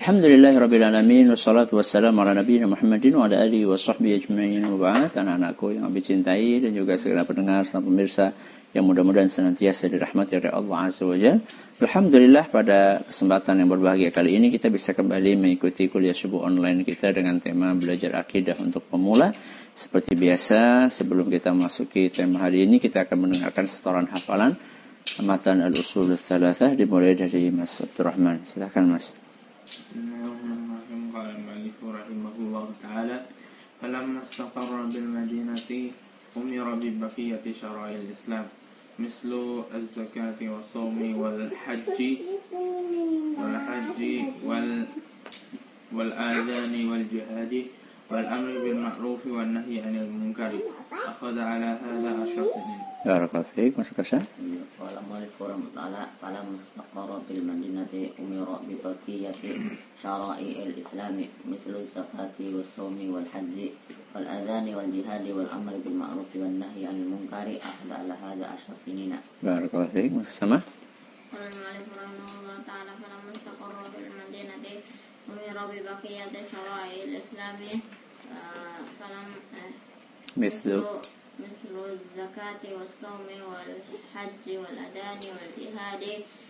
Alhamdulillahirabbil alamin wassalatu wassalamu ala nabiyina Muhammadin wa ala alihi wa sahbihi ajma'in wa ba'd. Anak-anakku yang kami cintai dan juga segala pendengar serta pemirsa yang mudah-mudahan senantiasa dirahmati oleh Allah Azza wa Jalla. Alhamdulillah pada kesempatan yang berbahagia kali ini kita bisa kembali mengikuti kuliah subuh online kita dengan tema belajar akidah untuk pemula. Seperti biasa, sebelum kita masuki tema hari ini kita akan mendengarkan setoran hafalan matan al-usul ats-tsalatsah dimulai dari Mas Abdurrahman. Silakan Mas. Bismillahirrahmanirrahim. Qala al-mu'allif rahimahullahu ta'ala falamma istaqarra bil madinati umira bi baqiyati syara'il Islam mislu az-zakati wa shaumi wal hajji wal adhani wal jihadi wal amri bil ma'ruf wan nahyi 'anil munkar akhadha 'ala hadha asyafin. Barakallahu fiik. Masuk kasah. Qala al-mu'allif rahimahullah ta'ala mustaqarra bil madinati umira bi baqiyati syara'il Islam mislu zakati was shaumi wal hajji wal adhani wal jihadi wal amri bil ma'ruf wan nahyi 'anil munkari akhadha 'ala hadha asyafin. Barakallahu fiik. Masuk sama. Qala al-mu'allif rahimahullah ta'ala falamma istaqarra bil madinati umira bi baqiyati syara'il Islam مثل الزكاة والصوم والحج والأذان والجهاد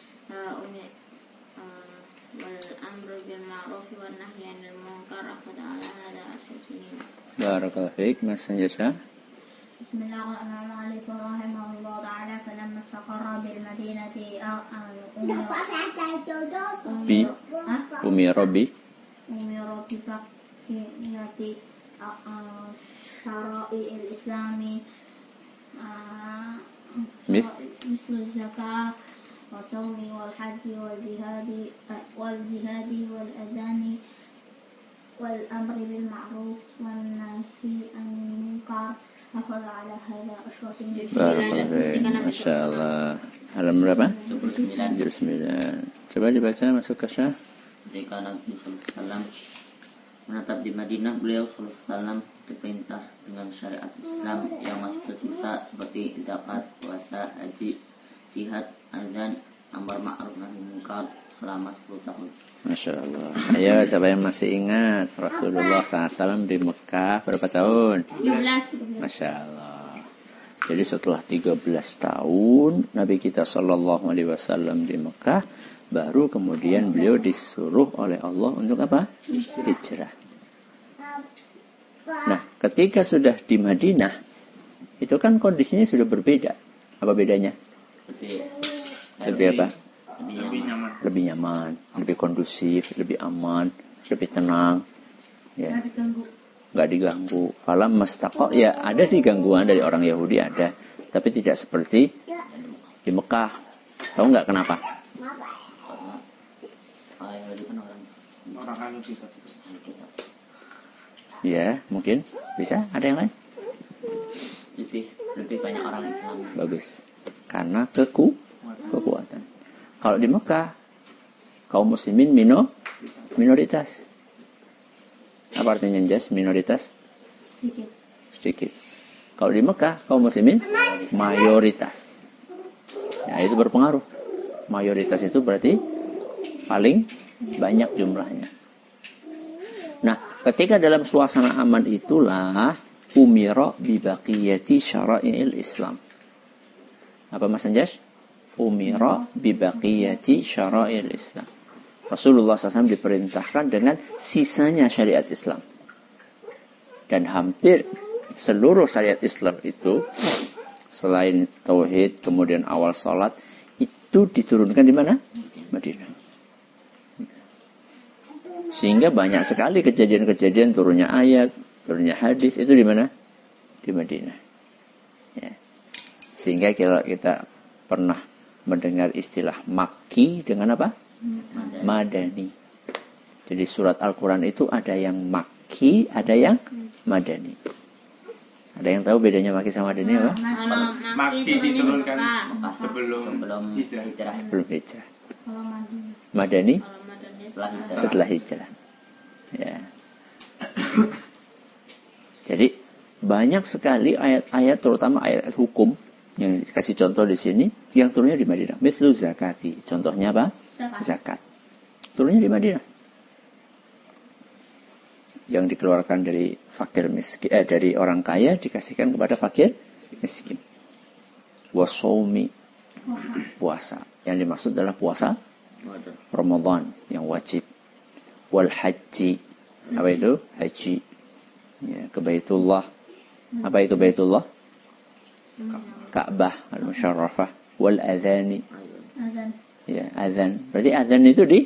والأمر بالمعروف والنهي عن المنكر أخذ على هذا 10 سنين. بارك الله فيك. ما سنجسها؟ بسم الله الرحمن الرحيم رحمه الله تعالى فلما استقر بالمدينة أمر ببقية شرائع الإسلام مثل الزكاة والصوم والحج والجهاد والأذان والأمر بالمعروف والنهي عن المنكر أخذ على هذا 10 سنين. Masya Allah. Halaman berapa? 79. Coba dibaca masuk kasah. Ketika Nabi SAW menetap di Madinah, beliau SAW diperintah dengan syariat Islam yang masih tersisa seperti zakat, puasa, haji, jihad, azan, amar ma'ruf nahi munkar selama 10 tahun. Masya Allah. Ayo, siapa yang masih ingat Rasulullah SAW di Mekah berapa tahun? 17. Masya Allah. Jadi setelah 13 tahun Nabi kita SAW di Mekah, baru kemudian beliau disuruh oleh Allah untuk apa? Hijrah. Nah, ketika sudah di Madinah, itu kan kondisinya sudah berbeda. Apa bedanya? Lebih apa? Lebih nyaman, lebih kondusif, lebih aman, lebih tenang. Ya. Nggak diganggu. Falam mastaqar, ya ada sih gangguan dari orang Yahudi ada, tapi tidak seperti di Mekah. Tahu nggak kenapa? Orang kita. Ya, mungkin bisa. Ada yang lain? Lebih banyak orang Islam. Bagus. Karena kekuatan. Kalau di Mekah, kaum muslimin minoritas. Apa artinya jas minoritas? Sedikit. Kalau di Mekah, kaum muslimin mayoritas. Ya, itu berpengaruh. Mayoritas itu berarti paling banyak jumlahnya. Nah, ketika dalam suasana aman itulah umira bi baqiyati syara'il Islam. Apa Mas Anjas? Umira bi baqiyati syara'il Islam. Rasulullah SAW diperintahkan dengan sisanya syariat Islam. Dan hampir seluruh syariat Islam itu selain tauhid, kemudian awal salat, itu diturunkan di mana? Madinah. Sehingga banyak sekali kejadian-kejadian turunnya ayat, turunnya hadis itu di mana? Di Madinah. Ya. Sehingga kita pernah mendengar istilah Makki dengan apa? Madani. Jadi surat Al-Quran itu ada yang Makki, ada yang Madani. Ada yang tahu bedanya Makki sama Madani apa? Makki diturunkan sebelum hijrah. Sebelum hijrah. Madani setelah hijrah. Ya. Jadi banyak sekali ayat-ayat, terutama ayat hukum yang dikasih contoh di sini, yang turunnya di Madinah. Mislu zakati. Contohnya apa? Zakat. Turunnya di Madinah. yang dikeluarkan dari fakir miskin, dari orang kaya dikasihkan kepada fakir miskin. Wasomi, puasa. Yang dimaksud adalah puasa Ramadan yang wajib. Wal haji, apa itu? Haji. Ya, ke Baitullah. Apa itu Baitullah? Ka'bah al-Musyarrafah. Wal adhani. Ya, azan. Berarti azan itu di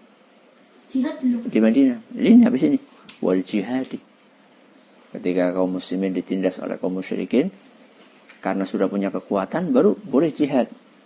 Madinah. Ini habis ini. Wal jihadi. Ketika kaum muslimin ditindas oleh kaum musyrikin, karena sudah punya kekuatan, baru boleh jihad.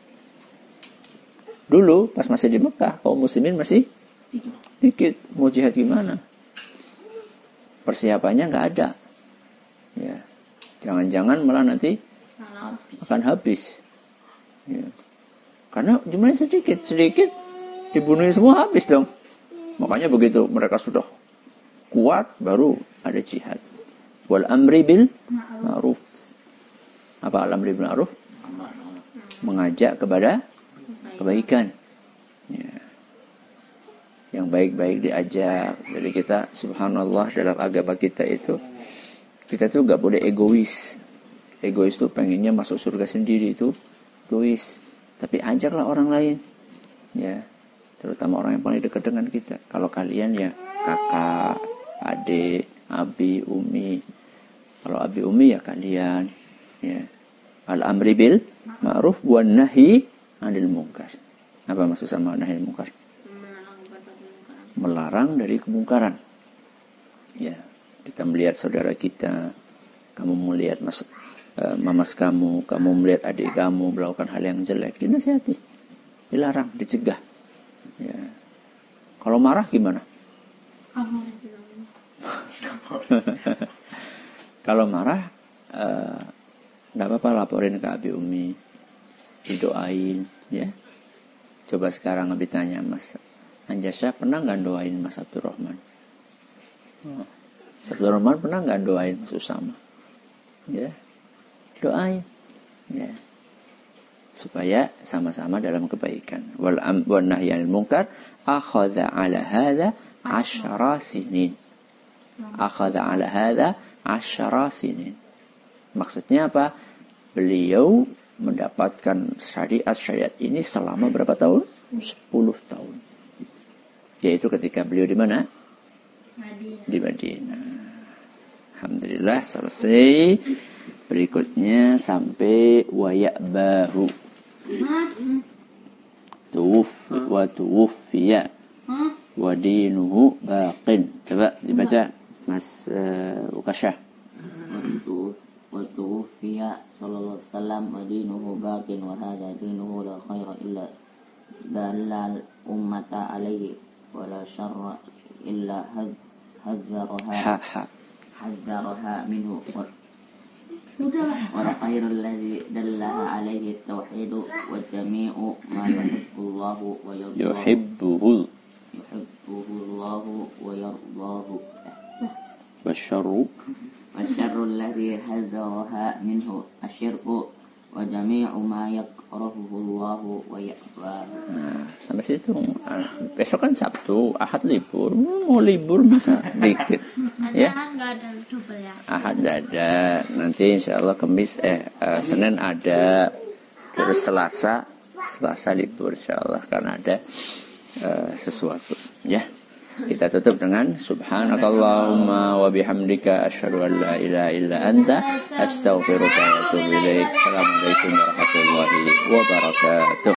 Dulu pas masih di Mekah, kaum muslimin masih dikit. Mau jihad gimana? Persiapannya nggak ada. Ya, jangan-jangan malah nanti akan habis. Ya. Karena jumlahnya sedikit dibunuhin semua habis dong. Makanya begitu mereka sudah kuat, baru ada jihad. Wal amri bil ma'ruf. Apa al-amri bil ma'ruf? Mengajak kepada kebaikan. Ya. Yang baik-baik diajak. Jadi kita, subhanallah, dalam agama kita itu, kita tuh gak boleh egois. Egois tuh pengennya masuk surga sendiri, itu egois. Tapi ajaklah orang lain. Ya. Terutama orang yang paling dekat dengan kita. Kalau kalian ya kakak, adik, abi, umi. Kalau abi, umi ya kalian. Ya. Al-amri bil ma'ruf wan nahi 'anil munkar. Apa maksud sama nahi 'anil munkar? Melarang dari kemungkaran. Ya, kita melihat saudara kita, kamu melihat mamas kamu melihat adik kamu melakukan hal yang jelek, dinasihati, dilarang, dicegah. Ya. Kalau marah gimana? Kalau marah, nggak apa-apa, laporin ke abi umi, didoain, ya. Coba sekarang Abi tanya Mas Anjasya, pernah nggak doain Mas Abdurrahman? Mas Abdurrahman pernah nggak doain Mas Usama? Ya, doain, ya, supaya sama-sama dalam kebaikan. Wal nahyi 'anil munkar akhadha 'ala hadza 10 sinin. Akhadha 'ala hadza 10 sinin. Maksudnya apa? Beliau mendapatkan syariat ini selama berapa tahun? 10 tahun. Yaitu ketika beliau di mana? Di Madinah. Alhamdulillah selesai. Berikutnya sampai wayak baru. Tuwuffiya wa dinuhu baqin. Coba dibaca Mas Ukasyah. Wa tuwuffiya sallallahu alaihi wasallam wa dinuhu baqin wa hadha dinuhu la khaira illa dalal ummata alaihi wa la syarra illa hadzaraha minhu wa khairul ladzi dallaha alaihi tauhidu wa jami'u ma yuhibbullahu wa yardahu Allahu wa yardahu wasyarru alladzi hadzaraha minhu asyirku wa jami'u ma yakrahuhu Allahu wa ya'bahu. Nah, sampai situ. Besok kan Sabtu, Ahad libur. Mau libur masa dikit. Ya. Ahad nggak ada double ya? Ahad ada. Nanti insyaallah Kamis Senin ada. Terus Selasa libur insyaallah karena ada sesuatu, ya. Kita tutup dengan subhanakallahumma wa bihamdika asyhadu an la ilaha illa anta astaghfiruka wa atubu ilaik. Assalamualaikum warahmatullahi wabarakatuh.